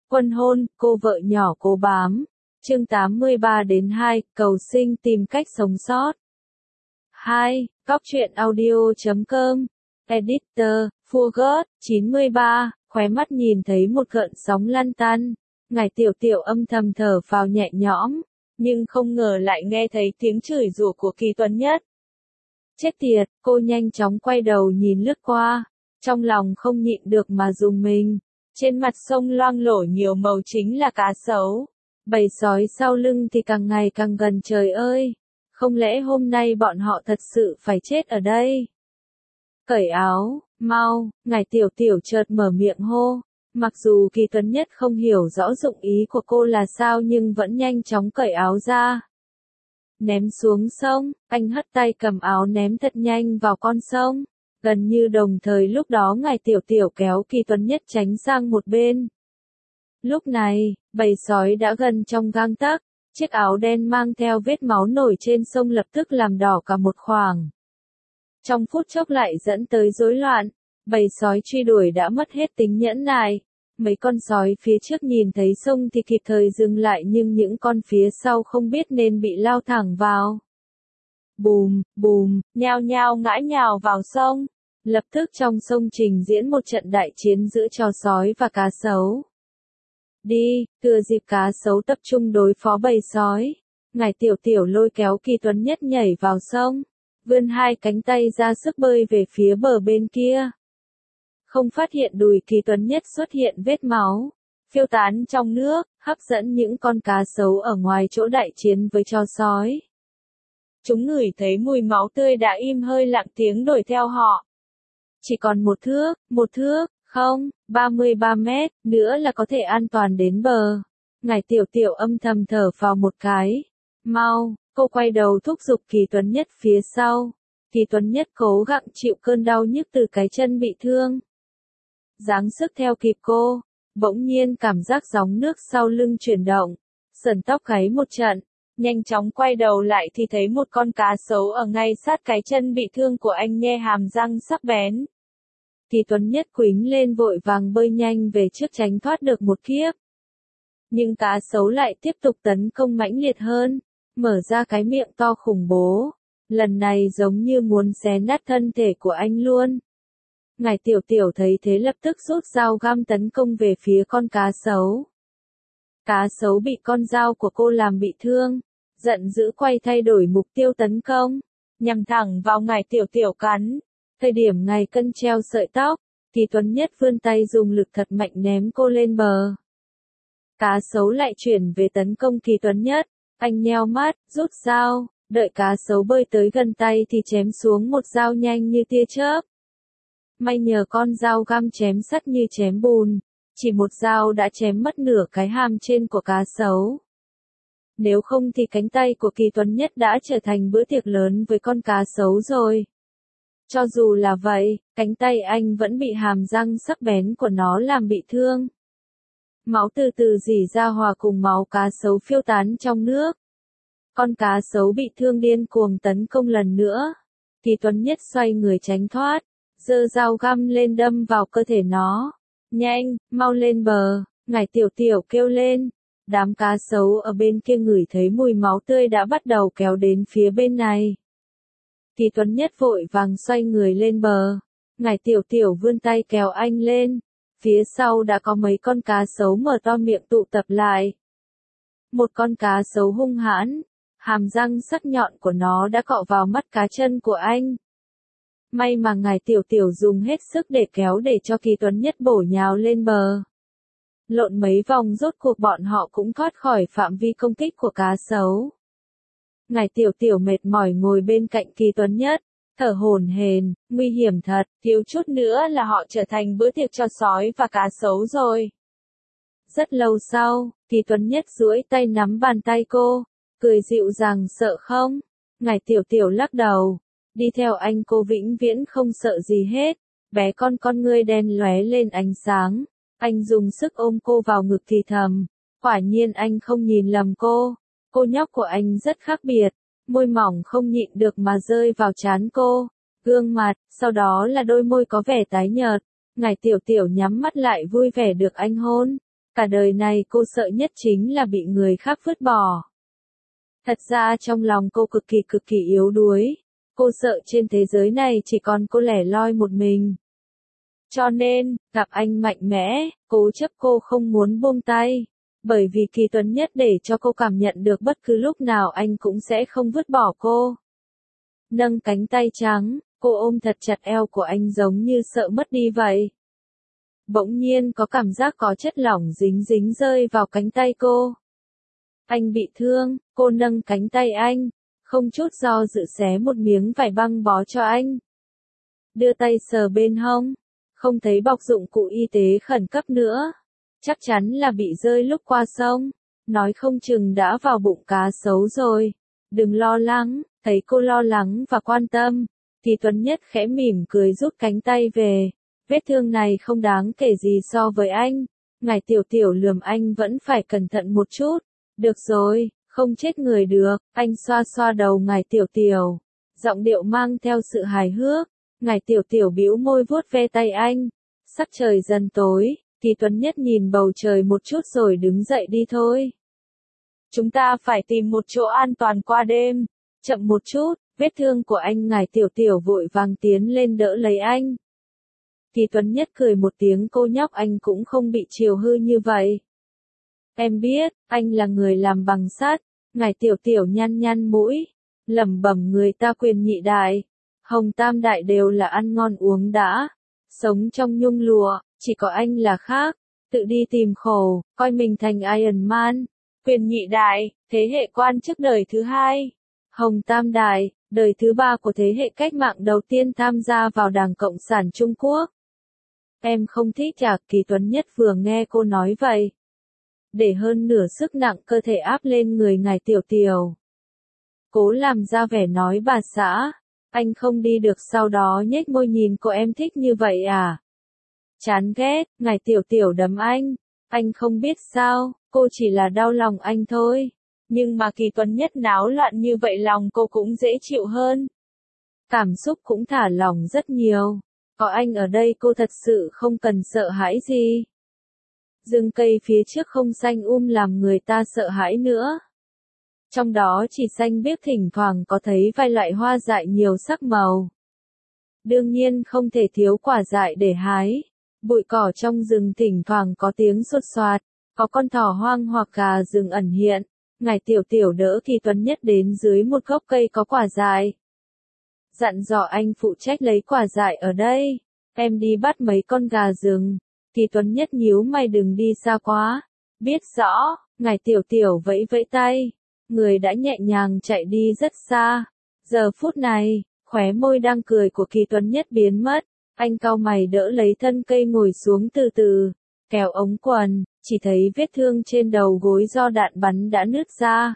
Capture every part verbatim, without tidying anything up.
Quân hôn, cô vợ nhỏ cố bám. Chương tám mươi ba đến hai, cầu sinh tìm cách sống sót. hai. Cóc truyện audio chấm com. Editor, Forgot, chín mươi ba, khóe mắt nhìn thấy một gợn sóng lăn tăn. Ngải Tiểu Tiểu âm thầm thở phào nhẹ nhõm, nhưng không ngờ lại nghe thấy tiếng chửi rủa của Kỳ Tuấn Nhất. Chết tiệt, cô nhanh chóng quay đầu nhìn lướt qua, trong lòng không nhịn được mà rùng mình. Trên mặt sông loang lổ nhiều màu chính là cá sấu. Bầy sói sau lưng thì càng ngày càng gần, trời ơi. Không lẽ hôm nay bọn họ thật sự phải chết ở đây? Cởi áo, mau, Ngải Tiểu Tiểu chợt mở miệng hô. Mặc dù Kỳ Tuấn Nhất không hiểu rõ dụng ý của cô là sao nhưng vẫn nhanh chóng cởi áo ra. Ném xuống sông, anh hất tay cầm áo ném thật nhanh vào con sông. Gần như đồng thời lúc đó Ngải Tiểu Tiểu kéo Kỳ Tuấn Nhất tránh sang một bên. Lúc này, bầy sói đã gần trong gang tấc, chiếc áo đen mang theo vết máu nổi trên sông lập tức làm đỏ cả một khoảng. Trong phút chốc lại dẫn tới rối loạn, bầy sói truy đuổi đã mất hết tính nhẫn nại. Mấy con sói phía trước nhìn thấy sông thì kịp thời dừng lại nhưng những con phía sau không biết nên bị lao thẳng vào. Bùm, bùm, nhao nhao ngã nhào vào sông. Lập tức trong sông trình diễn một trận đại chiến giữa trò sói và cá sấu. Đi, thừa dịp cá sấu tập trung đối phó bầy sói. Ngải Tiểu Tiểu lôi kéo Kỳ Tuấn Nhất nhảy vào sông, vươn hai cánh tay ra sức bơi về phía bờ bên kia. Không phát hiện đùi Kỳ Tuấn Nhất xuất hiện vết máu, phiêu tán trong nước, hấp dẫn những con cá sấu ở ngoài chỗ đại chiến với trò sói. Chúng ngửi thấy mùi máu tươi đã im hơi lặng tiếng đuổi theo họ. Chỉ còn một thước, một thước, không, ba mươi ba mét, nữa là có thể an toàn đến bờ. Ngải Tiểu Tiểu âm thầm thở phào một cái. Mau, cô quay đầu thúc giục Kỳ Tuấn Nhất phía sau. Kỳ Tuấn Nhất cố gắng chịu cơn đau nhức từ cái chân bị thương. Dáng sức theo kịp cô, bỗng nhiên cảm giác gióng nước sau lưng chuyển động, sờn tóc gáy một trận, nhanh chóng quay đầu lại thì thấy một con cá sấu ở ngay sát cái chân bị thương của anh nhe hàm răng sắc bén. Kỳ Tuấn Nhất quýnh lên vội vàng bơi nhanh về trước tránh thoát được một kiếp. Nhưng cá sấu lại tiếp tục tấn công mãnh liệt hơn, mở ra cái miệng to khủng bố, lần này giống như muốn xé nát thân thể của anh luôn. Ngải Tiểu Tiểu thấy thế lập tức rút dao găm tấn công về phía con cá sấu. Cá sấu bị con dao của cô làm bị thương, giận dữ quay thay đổi mục tiêu tấn công, nhằm thẳng vào Ngải Tiểu Tiểu cắn. Thời điểm ngày cân treo sợi tóc, Kỳ Tuấn Nhất vươn tay dùng lực thật mạnh ném cô lên bờ. Cá sấu lại chuyển về tấn công Kỳ Tuấn Nhất, anh nheo mắt, rút dao, đợi cá sấu bơi tới gần tay thì chém xuống một dao nhanh như tia chớp. May nhờ con dao găm chém sắt như chém bùn, chỉ một dao đã chém mất nửa cái hàm trên của cá sấu. Nếu không thì cánh tay của Kỳ Tuấn Nhất đã trở thành bữa tiệc lớn với con cá sấu rồi. Cho dù là vậy, cánh tay anh vẫn bị hàm răng sắc bén của nó làm bị thương. Máu từ từ rỉ ra hòa cùng máu cá sấu phiêu tán trong nước. Con cá sấu bị thương điên cuồng tấn công lần nữa. Kỳ Tuấn Nhất xoay người tránh thoát, giơ dao găm lên đâm vào cơ thể nó. Nhanh, mau lên bờ, Ngải Tiểu Tiểu kêu lên. Đám cá sấu ở bên kia ngửi thấy mùi máu tươi đã bắt đầu kéo đến phía bên này. Kỳ Tuấn Nhất vội vàng xoay người lên bờ. Ngải Tiểu Tiểu vươn tay kéo anh lên. Phía sau đã có mấy con cá sấu mở to miệng tụ tập lại. Một con cá sấu hung hãn, hàm răng sắc nhọn của nó đã cọ vào mắt cá chân của anh. May mà Ngải Tiểu Tiểu dùng hết sức để kéo để cho Kỳ Tuấn Nhất bổ nhào lên bờ. Lộn mấy vòng rốt cuộc bọn họ cũng thoát khỏi phạm vi công kích của cá sấu. Ngải Tiểu Tiểu mệt mỏi ngồi bên cạnh Kỳ Tuấn Nhất, thở hổn hển, nguy hiểm thật, thiếu chút nữa là họ trở thành bữa tiệc cho sói và cá sấu rồi. Rất lâu sau, Kỳ Tuấn Nhất duỗi tay nắm bàn tay cô, cười dịu dàng, sợ không? Ngải Tiểu Tiểu lắc đầu, đi theo anh cô vĩnh viễn không sợ gì hết. Bé con con ngươi đen lóe lên ánh sáng, anh dùng sức ôm cô vào ngực thì thầm, quả nhiên anh không nhìn lầm cô. Cô nhóc của anh rất khác biệt, môi mỏng không nhịn được mà rơi vào trán cô, gương mặt, sau đó là đôi môi có vẻ tái nhợt. Ngải Tiểu Tiểu nhắm mắt lại vui vẻ được anh hôn. Cả đời này cô sợ nhất chính là bị người khác vứt bỏ. Thật ra trong lòng cô cực kỳ cực kỳ yếu đuối. Cô sợ trên thế giới này chỉ còn cô lẻ loi một mình. Cho nên, gặp anh mạnh mẽ, cố chấp cô không muốn buông tay. Bởi vì Kỳ Tuấn Nhất để cho cô cảm nhận được bất cứ lúc nào anh cũng sẽ không vứt bỏ cô. Nâng cánh tay trắng, cô ôm thật chặt eo của anh giống như sợ mất đi vậy. Bỗng nhiên có cảm giác có chất lỏng dính dính rơi vào cánh tay cô. Anh bị thương, cô nâng cánh tay anh, không chút do dự xé một miếng vải băng bó cho anh. Đưa tay sờ bên hông, không thấy bọc dụng cụ y tế khẩn cấp nữa. Chắc chắn là bị rơi lúc qua sông, nói không chừng đã vào bụng cá sấu rồi. Đừng lo lắng, thấy cô lo lắng và quan tâm, Kỳ Tuấn Nhất khẽ mỉm cười rút cánh tay về. Vết thương này không đáng kể gì so với anh. Ngài Tiểu Tiểu lườm anh vẫn phải cẩn thận một chút. Được rồi, không chết người được. Anh xoa xoa đầu Ngài Tiểu Tiểu, giọng điệu mang theo sự hài hước. Ngài Tiểu Tiểu bĩu môi vuốt ve tay anh. Sắc trời dần tối, Kỳ Tuấn Nhất nhìn bầu trời một chút rồi đứng dậy đi thôi. Chúng ta phải tìm một chỗ an toàn qua đêm. Chậm một chút, vết thương của anh. Ngài Tiểu Tiểu vội vàng tiến lên đỡ lấy anh. Kỳ Tuấn Nhất cười một tiếng, cô nhóc anh cũng không bị chiều hư như vậy. Em biết, anh là người làm bằng sắt. Ngài Tiểu Tiểu nhăn nhăn mũi, lẩm bẩm người ta Quyền nhị đại, Hồng tam đại đều là ăn ngon uống đã, sống trong nhung lụa, chỉ có anh là khác, tự đi tìm khổ, coi mình thành Iron Man. Quyền nhị đại, thế hệ quan chức đời thứ hai. Hồng tam đại, đời thứ ba của thế hệ cách mạng đầu tiên tham gia vào Đảng Cộng sản Trung Quốc. Em không thích à? Kỳ Tuấn Nhất vừa nghe cô nói vậy, để hơn nửa sức nặng cơ thể áp lên người Ngài Tiểu Tiểu. Cố làm ra vẻ nói bà xã, anh không đi được, sau đó nhếch môi nhìn cô. Em thích như vậy à? Chán ghét. Ngài Tiểu Tiểu đấm anh. Anh không biết sao, cô chỉ là đau lòng anh thôi. Nhưng mà Kỳ Tuấn Nhất náo loạn như vậy lòng cô cũng dễ chịu hơn. Cảm xúc cũng thả lỏng rất nhiều. Có anh ở đây cô thật sự không cần sợ hãi gì. Rừng cây phía trước không xanh um làm người ta sợ hãi nữa. Trong đó chỉ xanh biếc, thỉnh thoảng có thấy vài loại hoa dại nhiều sắc màu. Đương nhiên không thể thiếu quả dại để hái. Bụi cỏ trong rừng thỉnh thoảng có tiếng sột soạt, có con thỏ hoang hoặc gà rừng ẩn hiện. Ngài Tiểu Tiểu đỡ Kỳ Tuấn Nhất đến dưới một gốc cây có quả dại. Dặn dò anh phụ trách lấy quả dại ở đây. Em đi bắt mấy con gà rừng. Kỳ Tuấn Nhất nhíu mày, đừng đi xa quá. Biết rõ. Ngài Tiểu Tiểu vẫy vẫy tay. Người đã nhẹ nhàng chạy đi rất xa. Giờ phút này, khóe môi đang cười của Kỳ Tuấn Nhất biến mất. Anh cau mày đỡ lấy thân cây ngồi xuống từ từ, kéo ống quần, chỉ thấy vết thương trên đầu gối do đạn bắn đã nứt ra.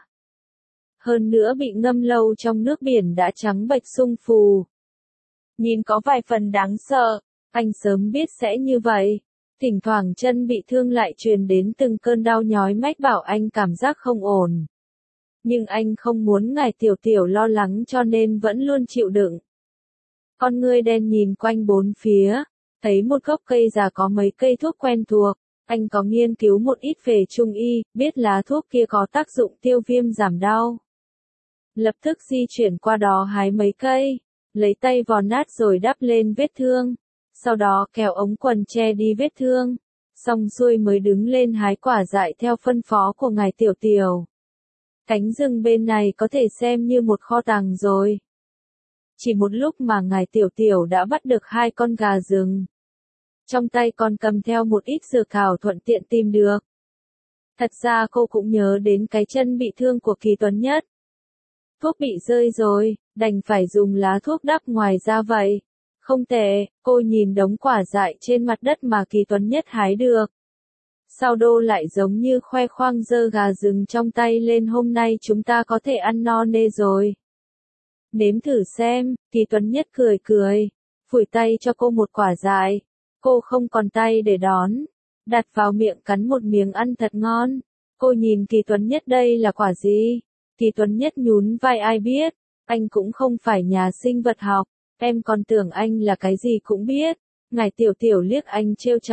Hơn nữa bị ngâm lâu trong nước biển đã trắng bệch sưng phù. Nhìn có vài phần đáng sợ, anh sớm biết sẽ như vậy. Thỉnh thoảng chân bị thương lại truyền đến từng cơn đau nhói mách bảo anh cảm giác không ổn. Nhưng anh không muốn Ngài Tiểu Tiểu lo lắng cho nên vẫn luôn chịu đựng. Con ngươi đen nhìn quanh bốn phía, thấy một gốc cây già có mấy cây thuốc quen thuộc. Anh có nghiên cứu một ít về trung y, biết lá thuốc kia có tác dụng tiêu viêm giảm đau. Lập tức di chuyển qua đó hái mấy cây, lấy tay vò nát rồi đắp lên vết thương. Sau đó kéo ống quần che đi vết thương. Xong xuôi mới đứng lên hái quả dại theo phân phó của Ngài Tiểu Tiểu. Cánh rừng bên này có thể xem như một kho tàng rồi. Chỉ một lúc mà Ngài Tiểu Tiểu đã bắt được hai con gà rừng. Trong tay còn cầm theo một ít dược thảo thuận tiện tìm được. Thật ra cô cũng nhớ đến cái chân bị thương của Kỳ Tuấn Nhất. Thuốc bị rơi rồi, đành phải dùng lá thuốc đắp ngoài ra vậy. Không tệ, cô nhìn đống quả dại trên mặt đất mà Kỳ Tuấn Nhất hái được. Sau đô lại giống như khoe khoang giơ gà rừng trong tay lên, hôm nay chúng ta có thể ăn no nê rồi. Nếm thử xem, Kỳ Tuấn Nhất cười cười, phủi tay cho cô một quả dại. Cô không còn tay để đón, đặt vào miệng cắn một miếng ăn thật ngon. Cô nhìn Kỳ Tuấn Nhất, đây là quả gì? Kỳ Tuấn Nhất nhún vai, ai biết, anh cũng không phải nhà sinh vật học, em còn tưởng anh là cái gì cũng biết. Ngài Tiểu Tiểu liếc anh trêu chọc,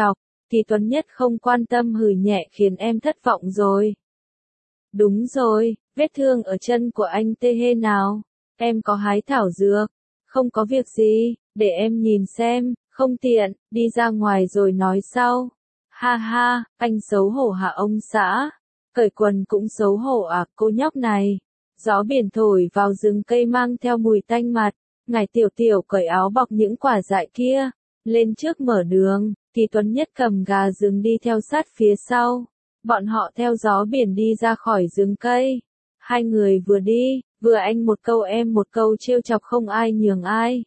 Kỳ Tuấn Nhất không quan tâm hừ nhẹ khiến em thất vọng rồi. Đúng rồi, vết thương ở chân của anh tê hê nào? Em có hái thảo dược? Không có việc gì, để em nhìn xem, không tiện, đi ra ngoài rồi nói sau. Ha ha, anh xấu hổ hả ông xã? Cởi quần cũng xấu hổ à, cô nhóc này. Gió biển thổi vào rừng cây mang theo mùi tanh mặt, Ngải Tiểu Tiểu cởi áo bọc những quả dại kia, lên trước mở đường, Kỳ Tuấn Nhất cầm gà rừng đi theo sát phía sau. Bọn họ theo gió biển đi ra khỏi rừng cây. Hai người vừa đi, vừa anh một câu em một câu trêu chọc không ai nhường ai.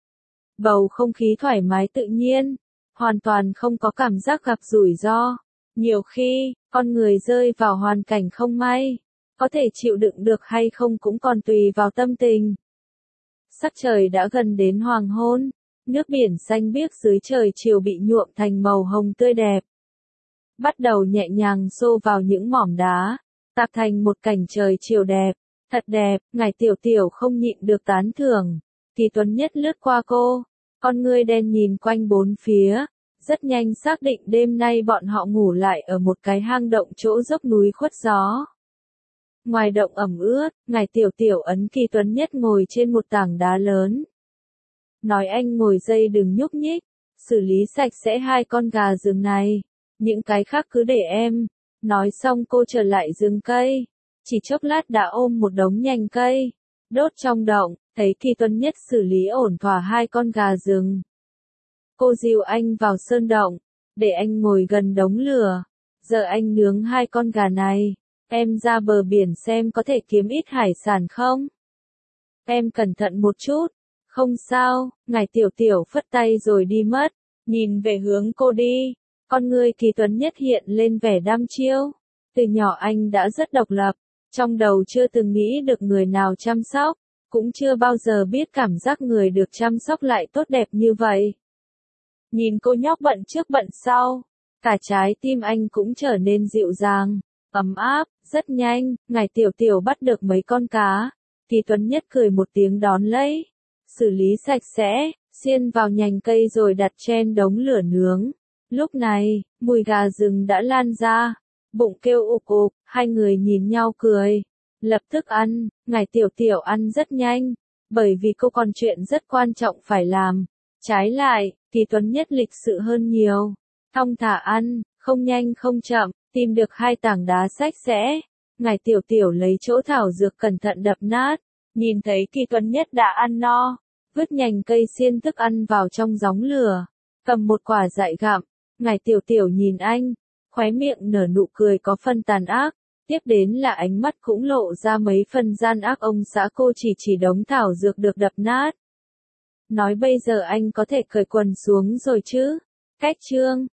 Bầu không khí thoải mái tự nhiên, hoàn toàn không có cảm giác gặp rủi ro. Nhiều khi, con người rơi vào hoàn cảnh không may, có thể chịu đựng được hay không cũng còn tùy vào tâm tình. Sắc trời đã gần đến hoàng hôn, nước biển xanh biếc dưới trời chiều bị nhuộm thành màu hồng tươi đẹp. Bắt đầu nhẹ nhàng xô vào những mỏm đá, tạo thành một cảnh trời chiều đẹp, thật đẹp, Ngải Tiểu Tiểu không nhịn được tán thưởng. Kỳ Tuấn Nhất lướt qua cô, con ngươi đen nhìn quanh bốn phía, rất nhanh xác định đêm nay bọn họ ngủ lại ở một cái hang động chỗ dốc núi khuất gió. Ngoài động ẩm ướt, Ngải Tiểu Tiểu ấn Kỳ Tuấn Nhất ngồi trên một tảng đá lớn. Nói anh ngồi dây đừng nhúc nhích, xử lý sạch sẽ hai con gà rừng này, những cái khác cứ để em. Nói xong cô trở lại rừng cây, chỉ chốc lát đã ôm một đống nhành cây, đốt trong động, thấy Kỳ Tuấn Nhất xử lý ổn thỏa hai con gà rừng. Cô dìu anh vào sơn động, để anh ngồi gần đống lửa, giờ anh nướng hai con gà này, em ra bờ biển xem có thể kiếm ít hải sản không? Em cẩn thận một chút. Không sao, Ngải Tiểu Tiểu phất tay rồi đi mất, nhìn về hướng cô đi, con ngươi Kỳ Tuấn Nhất hiện lên vẻ đăm chiêu. Từ nhỏ anh đã rất độc lập, trong đầu chưa từng nghĩ được người nào chăm sóc, cũng chưa bao giờ biết cảm giác người được chăm sóc lại tốt đẹp như vậy. Nhìn cô nhóc bận trước bận sau, cả trái tim anh cũng trở nên dịu dàng, ấm áp, rất nhanh, Ngải Tiểu Tiểu bắt được mấy con cá, Kỳ Tuấn Nhất cười một tiếng đón lấy. Xử lý sạch sẽ, xiên vào nhành cây rồi đặt trên đống lửa nướng. Lúc này, mùi gà rừng đã lan ra, bụng kêu ục ục, hai người nhìn nhau cười. Lập tức ăn, Ngải Tiểu Tiểu ăn rất nhanh, bởi vì cô còn chuyện rất quan trọng phải làm. Trái lại, Kỳ Tuấn Nhất lịch sự hơn nhiều. Thong thả ăn, không nhanh không chậm, tìm được hai tảng đá sạch sẽ. Ngải Tiểu Tiểu lấy chỗ thảo dược cẩn thận đập nát, nhìn thấy Kỳ Tuấn Nhất đã ăn no. Vứt nhành cây xiên thức ăn vào trong gióng lửa, cầm một quả dại gặm, Ngải Tiểu Tiểu nhìn anh, khóe miệng nở nụ cười có phần tàn ác, tiếp đến là ánh mắt cũng lộ ra mấy phần gian ác. Ông xã cô chỉ chỉ đống thảo dược được đập nát. Nói bây giờ anh có thể cởi quần xuống rồi chứ? Cách chương